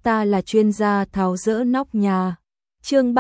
ta là chuyên gia tháo dỡ nóc nhà. Chương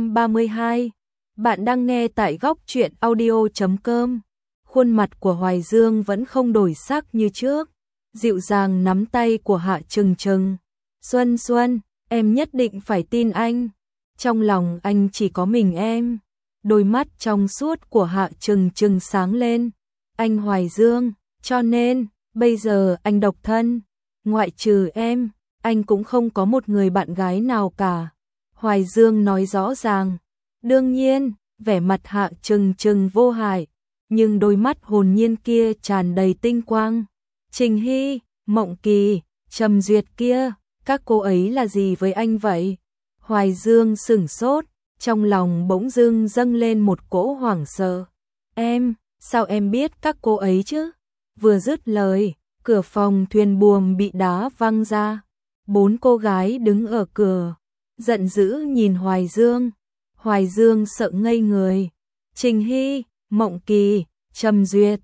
332. Bạn đang nghe tại góc truyện audio.com. Khuôn mặt của Hoài Dương vẫn không đổi sắc như trước, dịu dàng nắm tay của Hạ Trừng Trừng. Xuân Xuân, em nhất định phải tin anh. Trong lòng anh chỉ có mình em. Đôi mắt trong suốt của Hạ Trừng Trừng sáng lên. Anh Hoài Dương, cho nên, bây giờ anh độc thân. Ngoại trừ em, anh cũng không có một người bạn gái nào cả. Hoài Dương nói rõ ràng. Đương nhiên, vẻ mặt Hạ Trừng Trừng vô hại, nhưng đôi mắt hồn nhiên kia tràn đầy tinh quang. Trình Hy, Mộng Kỳ, Trầm Duyệt kia, các cô ấy là gì với anh vậy? Hoài Dương sửng sốt, trong lòng bỗng dưng dâng lên một cỗ hoảng sợ. Em, sao em biết các cô ấy chứ? Vừa dứt lời, cửa phòng thuyền buồm bị đá văng ra. 4 cô gái đứng ở cửa, giận dữ nhìn Hoài Dương. Hoài Dương sợ ngây người. Trình Hy, Mộng Kỳ, Trầm Duyệt,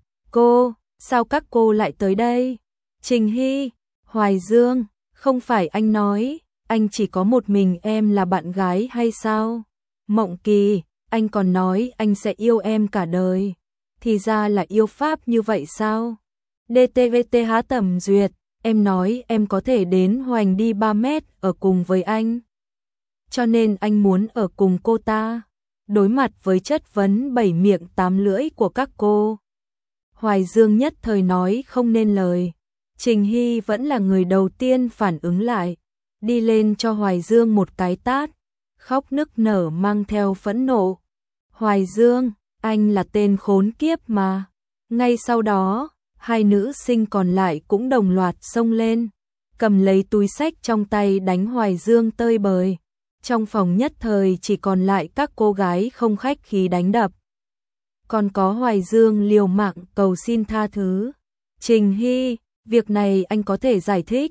sao các cô lại tới đây? Trình Hy, Hoài Dương, không phải anh nói, anh chỉ có một mình em là bạn gái hay sao? Mộng Kỳ, anh còn nói anh sẽ yêu em cả đời. Thì ra là yêu pháp như vậy sao? DTVTH Trầm Duyệt, em nói em có thể đến hoành đi 3 mét ở cùng với anh. Cho nên anh muốn ở cùng cô ta. Đối mặt với chất vấn 7 miệng 8 lưỡi của các cô, Hoài Dương nhất thời nói không nên lời. Trình Hy vẫn là người đầu tiên phản ứng lại, đi lên cho Hoài Dương một cái tát, khóc nức nở mang theo phẫn nộ. Hoài Dương, anh là tên khốn kiếp mà. Ngay sau đó, hai nữ sinh còn lại cũng đồng loạt xông lên, cầm lấy túi xách trong tay đánh Hoài Dương tơi bời. Trong phòng nhất thời chỉ còn lại các cô gái không khách khí đánh đập. Còn có Hoài Dương liều mạng cầu xin tha thứ. Trình Hy, việc này anh có thể giải thích.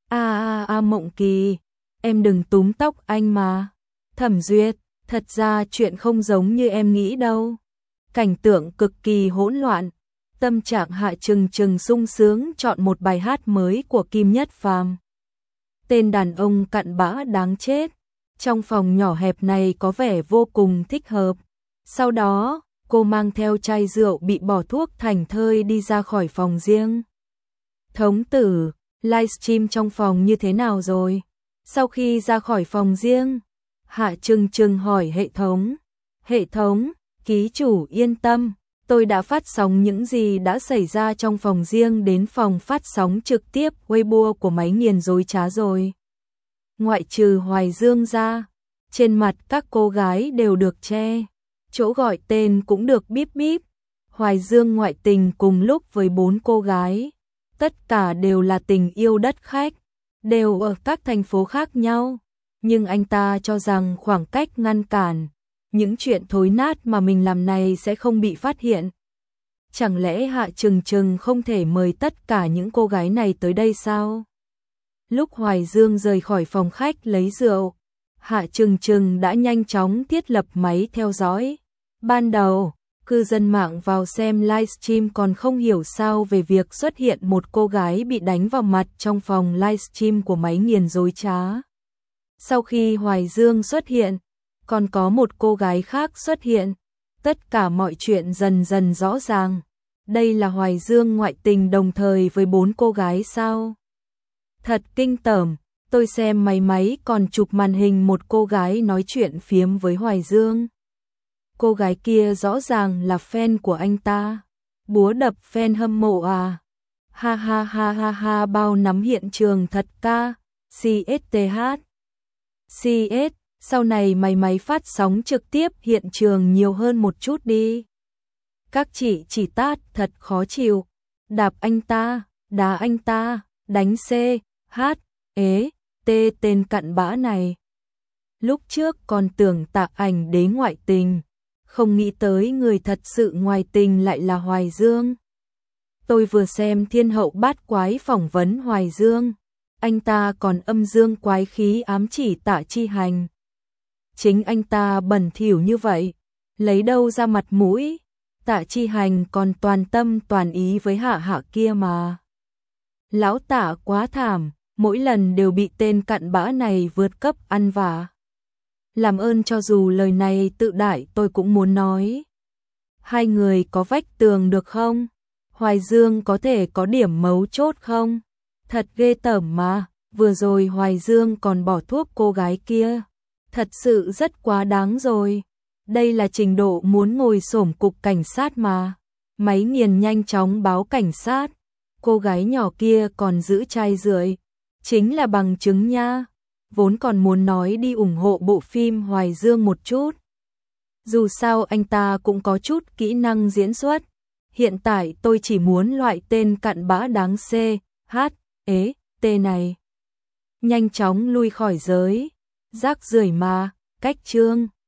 Mộng Kỳ, em đừng túm tóc anh mà. Thẩm Duyệt, thật ra chuyện không giống như em nghĩ đâu. Cảnh tượng cực kỳ hỗn loạn. Tâm trạng Hạ Trừng Trừng sung sướng chọn một bài hát mới của Kim Nhất Phàm. Tên đàn ông cặn bã đáng chết. Trong phòng nhỏ hẹp này có vẻ vô cùng thích hợp. Sau đó, cô mang theo chai rượu bị bỏ thuốc thành thơi đi ra khỏi phòng riêng. Thống tử, livestream trong phòng như thế nào rồi? Sau khi ra khỏi phòng riêng, Hạ Trừng Trừng hỏi hệ thống. Hệ thống, ký chủ yên tâm, tôi đã phát sóng những gì đã xảy ra trong phòng riêng đến phòng phát sóng trực tiếp Weibo của máy nghiền dối trá rồi. Ngoại trừ Hoài Dương ra, trên mặt các cô gái đều được che, chỗ gọi tên cũng được bíp bíp. Hoài Dương ngoại tình cùng lúc với 4 cô gái, tất cả đều là tình yêu đất khách, đều ở các thành phố khác nhau, nhưng anh ta cho rằng khoảng cách ngăn cản, những chuyện thối nát mà mình làm này sẽ không bị phát hiện. Chẳng lẽ Hạ Trừng Trừng không thể mời tất cả những cô gái này tới đây sao? Lúc Hoài Dương rời khỏi phòng khách lấy rượu, Hạ Trừng Trừng đã nhanh chóng thiết lập máy theo dõi. Ban đầu, cư dân mạng vào xem livestream còn không hiểu sao về việc xuất hiện một cô gái bị đánh vào mặt trong phòng livestream của máy nghiền dối trá. Sau khi Hoài Dương xuất hiện, còn có một cô gái khác xuất hiện. Tất cả mọi chuyện dần dần rõ ràng. Đây là Hoài Dương ngoại tình đồng thời với 4 cô gái sao? Thật kinh tởm, tôi xem máy còn chụp màn hình một cô gái nói chuyện phiếm với Hoài Dương. Cô gái kia rõ ràng là fan của anh ta. Búa đập fan hâm mộ à? Ha ha ha ha ha, bao nắm hiện trường thật ca. CSTH. CS, sau này máy phát sóng trực tiếp hiện trường nhiều hơn một chút đi. Các chị chỉ tát thật khó chịu. Đạp anh ta, đá anh ta, đánh C, H, T tên cặn bã này. Lúc trước còn tưởng Tạ Ảnh Đế ngoại tình, không nghĩ tới người thật sự ngoại tình lại là Hoài Dương. Tôi vừa xem Thiên Hậu Bát Quái phỏng vấn Hoài Dương, anh ta còn âm dương quái khí ám chỉ Tạ Chi Hành. Chính anh ta bẩn thỉu như vậy, lấy đâu ra mặt mũi? Tạ Chi Hành còn toàn tâm toàn ý với Hạ Hạ kia mà. Lão Tạ quá thảm, mỗi lần đều bị tên cặn bã này vượt cấp ăn vạ. Làm ơn cho dù lời này tự đại tôi cũng muốn nói. Hai người có vách tường được không? Hoài Dương có thể có điểm mấu chốt không? Thật ghê tởm mà, vừa rồi Hoài Dương còn bỏ thuốc cô gái kia. Thật sự rất quá đáng rồi. Đây là trình độ muốn ngồi xổm cục cảnh sát mà. Máy nghiền nhanh chóng báo cảnh sát. Cô gái nhỏ kia còn giữ chai rưỡi. Chính là bằng chứng nha. Vốn còn muốn nói đi ủng hộ bộ phim Hoài Dương một chút. Dù sao anh ta cũng có chút kỹ năng diễn xuất. Hiện tại tôi chỉ muốn loại tên cặn bã đáng T này. Nhanh chóng lui khỏi giới. Rác rưởi mà, cách chương.